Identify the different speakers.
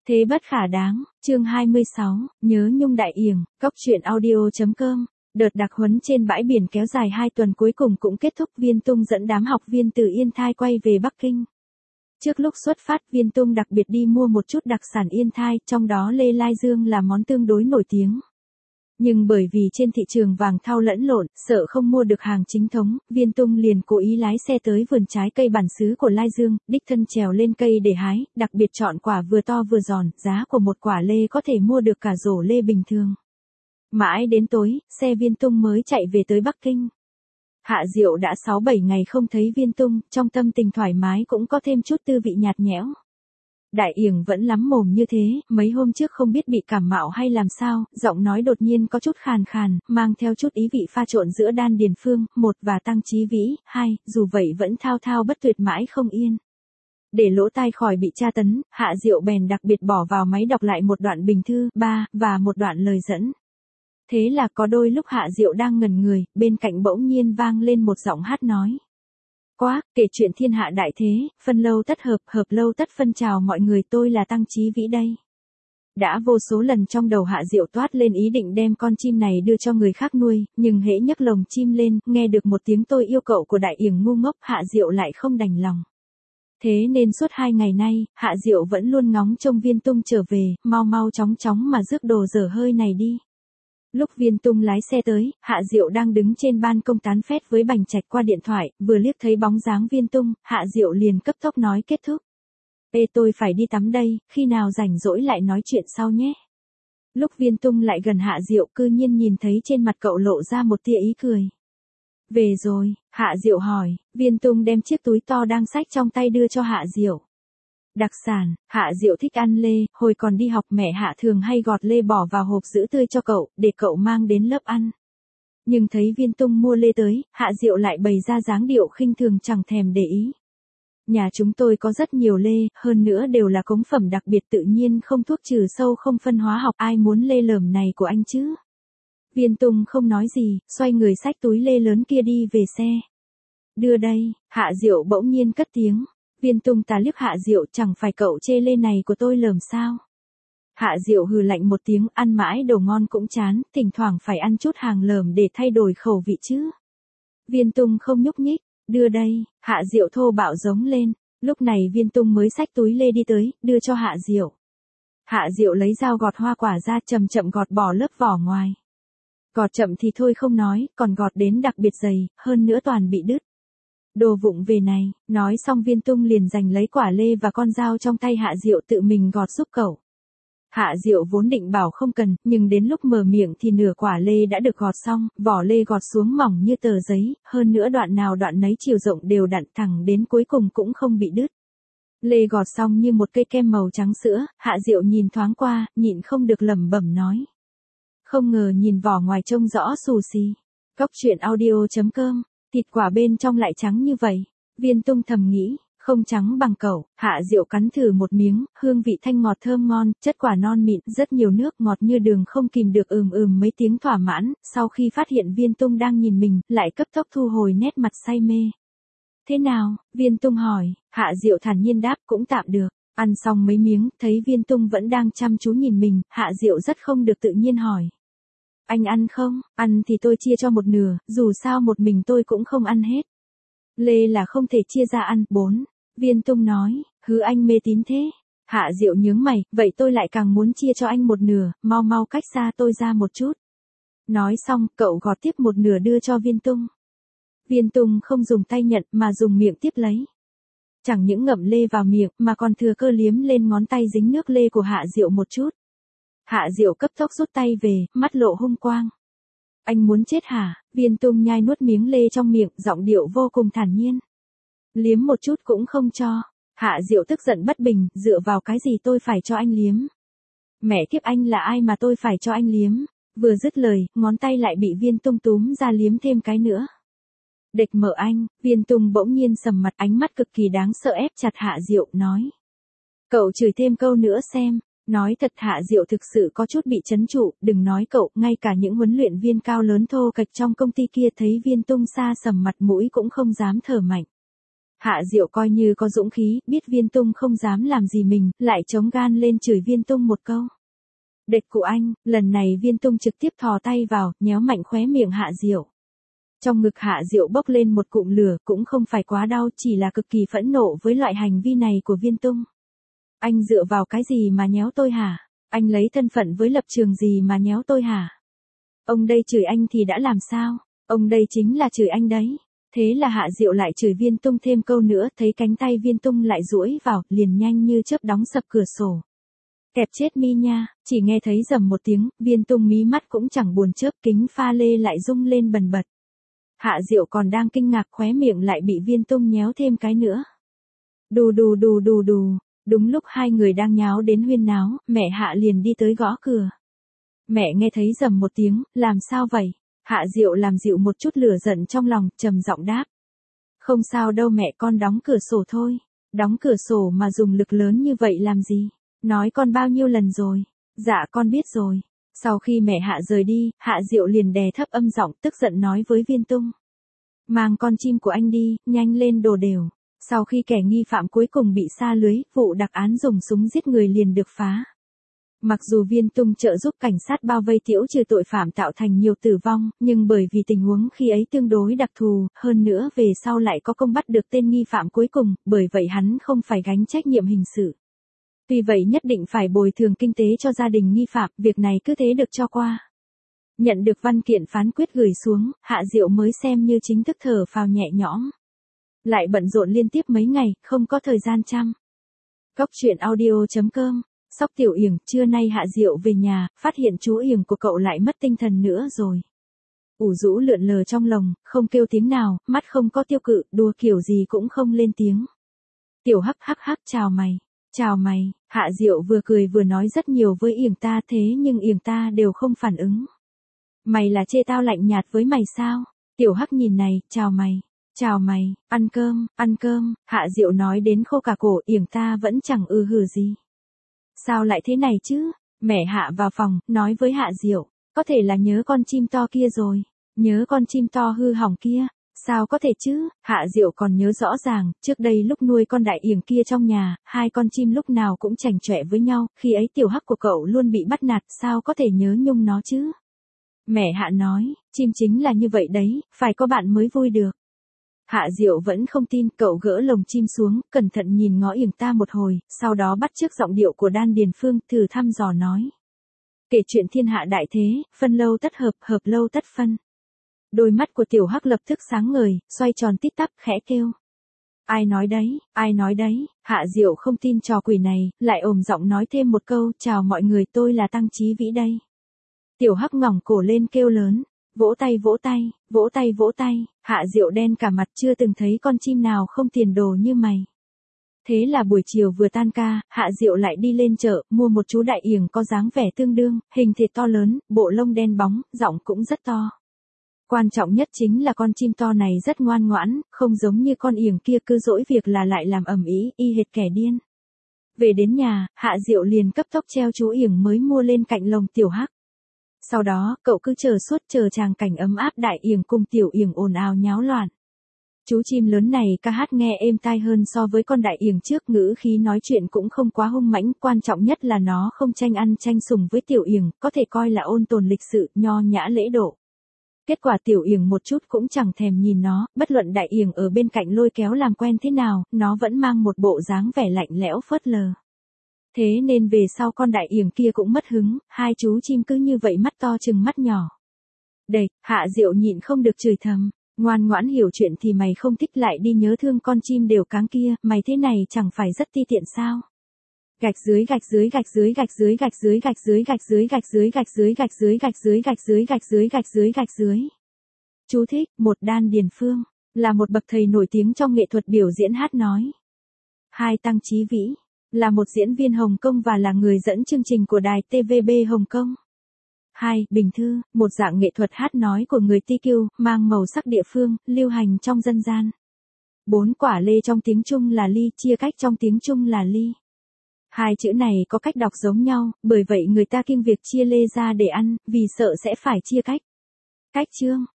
Speaker 1: Thế bất khả đáng, chương 26, nhớ nhung đại yểng, cóc truyện audio.com. Đợt đặc huấn trên bãi biển kéo dài 2 tuần cuối cùng cũng kết thúc. Viên Tung dẫn đám học viên từ Yên Thai quay về Bắc Kinh. Trước lúc xuất phát, Viên Tung đặc biệt đi mua một chút đặc sản Yên Thai, trong đó lê lai dương là món tương đối nổi tiếng. Nhưng bởi vì trên thị trường vàng thau lẫn lộn, sợ không mua được hàng chính thống, Viên Tung liền cố ý lái xe tới vườn trái cây bản xứ của Lai Dương, đích thân trèo lên cây để hái, đặc biệt chọn quả vừa to vừa giòn, giá của một quả lê có thể mua được cả rổ lê bình thường. Mãi đến tối, xe Viên Tung mới chạy về tới Bắc Kinh. Hạ Diệu đã 6-7 ngày không thấy Viên Tung, trong tâm tình thoải mái cũng có thêm chút tư vị nhạt nhẽo. Đại yểng vẫn lắm mồm như thế, mấy hôm trước không biết bị cảm mạo hay làm sao, giọng nói đột nhiên có chút khàn khàn, mang theo chút ý vị pha trộn giữa Đan Điền Phương, 1 và Tăng Chí Vĩ, 2, dù vậy vẫn thao thao bất tuyệt mãi không yên. Để lỗ tai khỏi bị tra tấn, Hạ Diệu bèn đặc biệt bỏ vào máy đọc lại một đoạn bình thư, 3, và một đoạn lời dẫn. Thế là có đôi lúc Hạ Diệu đang ngẩn người, bên cạnh bỗng nhiên vang lên một giọng hát nói. Quá, kể chuyện thiên hạ đại thế, phân lâu tất hợp, hợp lâu tất phân. Chào mọi người, tôi là Tăng Chí Vĩ đây. Đã vô số lần trong đầu Hạ Diệu toát lên ý định đem con chim này đưa cho người khác nuôi, nhưng hễ nhấc lồng chim lên, nghe được một tiếng tôi yêu cậu của đại yểng ngu ngốc, Hạ Diệu lại không đành lòng. Thế nên suốt 2 ngày nay, Hạ Diệu vẫn luôn ngóng trông Viên Tung trở về, mau mau chóng chóng mà rước đồ dở hơi này đi. Lúc Viên Tung lái xe tới, Hạ Diệu đang đứng trên ban công tán phét với Bành Trạch qua điện thoại, vừa liếc thấy bóng dáng Viên Tung, Hạ Diệu liền cấp tốc nói kết thúc. Ê, tôi phải đi tắm đây, khi nào rảnh rỗi lại nói chuyện sau nhé. Lúc Viên Tung lại gần Hạ Diệu, cư nhiên nhìn thấy trên mặt cậu lộ ra một tia ý cười. Về rồi, Hạ Diệu hỏi. Viên Tung đem chiếc túi to đang xách trong tay đưa cho Hạ Diệu. Đặc sản, Hạ Diệu thích ăn lê, hồi còn đi học mẹ Hạ thường hay gọt lê bỏ vào hộp giữ tươi cho cậu, để cậu mang đến lớp ăn. Nhưng thấy Viên Tung mua lê tới, Hạ Diệu lại bày ra dáng điệu khinh thường chẳng thèm để ý. Nhà chúng tôi có rất nhiều lê, hơn nữa đều là cống phẩm đặc biệt tự nhiên, không thuốc trừ sâu, không phân hóa học, ai muốn lê lởm này của anh chứ? Viên Tung không nói gì, xoay người xách túi lê lớn kia đi về xe. Đưa đây, Hạ Diệu bỗng nhiên cất tiếng. Viên Tung ta liếc Hạ Diệu, chẳng phải cậu chê lê này của tôi lởm sao? Hạ Diệu hừ lạnh một tiếng, ăn mãi đồ ngon cũng chán, thỉnh thoảng phải ăn chút hàng lởm để thay đổi khẩu vị chứ. Viên Tung không nhúc nhích, đưa đây, Hạ Diệu thô bạo giống lên. Lúc này Viên Tung mới xách túi lê đi tới, đưa cho Hạ Diệu. Hạ Diệu lấy dao gọt hoa quả ra, chậm chậm gọt bỏ lớp vỏ ngoài. Gọt chậm thì thôi không nói, còn gọt đến đặc biệt dày, hơn nữa toàn bị đứt. Đồ vụng về này, nói xong Viên Tung liền giành lấy quả lê và con dao trong tay Hạ Diệu tự mình gọt giúp cậu. Hạ Diệu vốn định bảo không cần, nhưng đến lúc mở miệng thì nửa quả lê đã được gọt xong, vỏ lê gọt xuống mỏng như tờ giấy, hơn nữa đoạn nào đoạn nấy chiều rộng đều đặn thẳng đến cuối cùng cũng không bị đứt. Lê gọt xong như một cây kem màu trắng sữa, Hạ Diệu nhìn thoáng qua, nhịn không được lẩm bẩm nói. Không ngờ nhìn vỏ ngoài trông rõ xù xì. Cóc truyện audio.com. Thịt quả bên trong lại trắng như vậy. Viên Tung thầm nghĩ, không trắng bằng cậu. Hạ Diệu cắn thử một miếng, hương vị thanh ngọt thơm ngon, chất quả non mịn, rất nhiều nước ngọt như đường, không kìm được mấy tiếng thỏa mãn. Sau khi phát hiện Viên Tung đang nhìn mình, lại cấp tốc thu hồi nét mặt say mê. Thế nào? Viên Tung hỏi. Hạ Diệu thản nhiên đáp, cũng tạm được. Ăn xong mấy miếng, thấy Viên Tung vẫn đang chăm chú nhìn mình, Hạ Diệu rất không được tự nhiên hỏi. Anh ăn không? Ăn thì tôi chia cho một nửa, dù sao một mình tôi cũng không ăn hết. Lê là không thể chia ra ăn. 4. Viên Tung nói, hứ anh mê tín thế. Hạ Diệu nhướng mày, vậy tôi lại càng muốn chia cho anh một nửa, mau mau cách xa tôi ra một chút. Nói xong, cậu gọt tiếp một nửa đưa cho Viên Tung. Viên Tung không dùng tay nhận mà dùng miệng tiếp lấy. Chẳng những ngậm lê vào miệng mà còn thừa cơ liếm lên ngón tay dính nước lê của Hạ Diệu một chút. Hạ Diệu cấp tốc rút tay về, mắt lộ hung quang. Anh muốn chết hả? Viên Tung nhai nuốt miếng lê trong miệng, giọng điệu vô cùng thản nhiên. Liếm một chút cũng không cho. Hạ Diệu tức giận bất bình, dựa vào cái gì tôi phải cho anh liếm? Mẹ kiếp, anh là ai mà tôi phải cho anh liếm? Vừa dứt lời, ngón tay lại bị Viên Tung túm ra liếm thêm cái nữa. Địch mở anh, Viên Tung bỗng nhiên sầm mặt, ánh mắt cực kỳ đáng sợ ép chặt Hạ Diệu, nói. Cậu chửi thêm câu nữa xem. Nói thật, Hạ Diệu thực sự có chút bị trấn trụ, đừng nói cậu, ngay cả những huấn luyện viên cao lớn thô kệch trong công ty kia thấy Viên Tung xa sầm mặt mũi cũng không dám thở mạnh. Hạ Diệu coi như có dũng khí, biết Viên Tung không dám làm gì mình, lại chống gan lên chửi Viên Tung một câu. Đệt của anh, lần này Viên Tung trực tiếp thò tay vào, nhéo mạnh khóe miệng Hạ Diệu. Trong ngực Hạ Diệu bốc lên một cụm lửa, cũng không phải quá đau, chỉ là cực kỳ phẫn nộ với loại hành vi này của Viên Tung. Anh dựa vào cái gì mà nhéo tôi hả? Anh lấy thân phận với lập trường gì mà nhéo tôi hả? Ông đây chửi anh thì đã làm sao? Ông đây chính là chửi anh đấy. Thế là Hạ Diệu lại chửi Viên Tung thêm câu nữa, thấy cánh tay Viên Tung lại duỗi vào, liền nhanh như chớp đóng sập cửa sổ. Kẹp chết mi nha, chỉ nghe thấy rầm một tiếng, Viên Tung mí mắt cũng chẳng buồn chớp, kính pha lê lại rung lên bần bật. Hạ Diệu còn đang kinh ngạc, khóe miệng lại bị Viên Tung nhéo thêm cái nữa. Đù đù đù đù đù, đúng lúc hai người đang nháo đến huyên náo, mẹ Hạ liền đi tới gõ cửa. Mẹ nghe thấy rầm một tiếng, làm sao vậy? Hạ Diệu làm dịu một chút lửa giận trong lòng, trầm giọng đáp. Không sao đâu mẹ, con đóng cửa sổ thôi. Đóng cửa sổ mà dùng lực lớn như vậy làm gì? Nói con bao nhiêu lần rồi? Dạ con biết rồi. Sau khi mẹ Hạ rời đi, Hạ Diệu liền đè thấp âm giọng, tức giận nói với Viên Tung. Mang con chim của anh đi, nhanh lên đồ đều. Sau khi kẻ nghi phạm cuối cùng bị sa lưới, vụ đặc án dùng súng giết người liền được phá. Mặc dù Viên Tung trợ giúp cảnh sát bao vây tiễu trừ tội phạm tạo thành nhiều tử vong, nhưng bởi vì tình huống khi ấy tương đối đặc thù, hơn nữa về sau lại có công bắt được tên nghi phạm cuối cùng, bởi vậy hắn không phải gánh trách nhiệm hình sự. Tuy vậy nhất định phải bồi thường kinh tế cho gia đình nghi phạm, việc này cứ thế được cho qua. Nhận được văn kiện phán quyết gửi xuống, Hạ Diệu mới xem như chính thức thở phào nhẹ nhõm. Lại bận rộn liên tiếp mấy ngày, không có thời gian chăm. Góc truyện audio.com. Sóc Tiểu Yểng, trưa nay Hạ Diệu về nhà, phát hiện chú Yểng của cậu lại mất tinh thần nữa rồi. Ủ rũ lượn lờ trong lồng, không kêu tiếng nào, mắt không có tiêu cự, đùa kiểu gì cũng không lên tiếng. Tiểu Hắc hắc hắc, chào mày. Chào mày. Hạ Diệu vừa cười vừa nói rất nhiều với Yểng ta, thế nhưng Yểng ta đều không phản ứng. Mày là chê tao lạnh nhạt với mày sao? Tiểu Hắc nhìn này, chào mày. Chào mày, ăn cơm. Hạ Diệu nói đến khô cả cổ, Yểng ta vẫn chẳng hừ gì. Sao lại thế này chứ? Mẹ Hạ vào phòng, nói với Hạ Diệu, có thể là nhớ con chim to kia rồi. Nhớ con chim to hư hỏng kia. Sao có thể chứ? Hạ Diệu còn nhớ rõ ràng, trước đây lúc nuôi con đại Yểng kia trong nhà, hai con chim lúc nào cũng chảnh chọe với nhau, khi ấy Tiểu Hắc của cậu luôn bị bắt nạt, sao có thể nhớ nhung nó chứ? Mẹ Hạ nói, chim chính là như vậy đấy, phải có bạn mới vui được. Hạ Diệu vẫn không tin, cậu gỡ lồng chim xuống, cẩn thận nhìn ngó Yểng ta một hồi, sau đó bắt chước giọng điệu của Đan Điền Phương, thử thăm dò nói. Kể chuyện thiên hạ đại thế, phân lâu tất hợp, hợp lâu tất phân. Đôi mắt của Tiểu Hắc lập tức sáng ngời, xoay tròn tít tắp, khẽ kêu. Ai nói đấy, Hạ Diệu không tin trò quỷ này, lại ồm giọng nói thêm một câu, chào mọi người, tôi là Tăng Chí Vĩ đây. Tiểu Hắc ngẩng cổ lên kêu lớn. Vỗ tay, Hạ Diệu đen cả mặt, chưa từng thấy con chim nào không tiền đồ như mày. Thế là buổi chiều vừa tan ca, Hạ Diệu lại đi lên chợ, mua một chú đại Yểng có dáng vẻ tương đương, hình thịt to lớn, bộ lông đen bóng, giọng cũng rất to. Quan trọng nhất chính là con chim to này rất ngoan ngoãn, không giống như con Yểng kia cứ dỗi việc là lại làm ầm ĩ, y hệt kẻ điên. Về đến nhà, Hạ Diệu liền cấp tốc treo chú Yểng mới mua lên cạnh lồng Tiểu Hắc. Sau đó, cậu cứ chờ tràng cảnh ấm áp đại Yểng cùng tiểu Yểng ồn ào nháo loạn. Chú chim lớn này ca hát nghe êm tai hơn so với con đại Yểng trước, ngữ khí nói chuyện cũng không quá hung mãnh, quan trọng nhất là nó không tranh ăn tranh sủng với tiểu Yểng, có thể coi là ôn tồn lịch sự, nho nhã lễ độ. Kết quả tiểu Yểng một chút cũng chẳng thèm nhìn nó, bất luận đại Yểng ở bên cạnh lôi kéo làm quen thế nào, nó vẫn mang một bộ dáng vẻ lạnh lẽo phớt lờ. Thế nên về sau con đại Yểng kia cũng mất hứng, hai chú chim cứ như vậy mắt to chừng mắt nhỏ. Đây, Hạ Diệu nhịn không được chửi thầm, ngoan ngoãn hiểu chuyện thì mày không thích lại đi nhớ thương con chim đều cáng kia, mày thế này chẳng phải rất ti tiện sao? Gạch dưới. Chú thích, một Đan Điền Phương, là một bậc thầy nổi tiếng trong nghệ thuật biểu diễn hát nói. 2. Tăng Chí Vĩ, là một diễn viên Hồng Kông và là người dẫn chương trình của đài TVB Hồng Kông. 2. Bình Thư, một dạng nghệ thuật hát nói của người TQ, mang màu sắc địa phương, lưu hành trong dân gian. 4. Quả lê trong tiếng Trung là ly, chia cách trong tiếng Trung là ly. Hai chữ này có cách đọc giống nhau, bởi vậy người ta kiêng việc chia lê ra để ăn, vì sợ sẽ phải chia cách. Cách chương,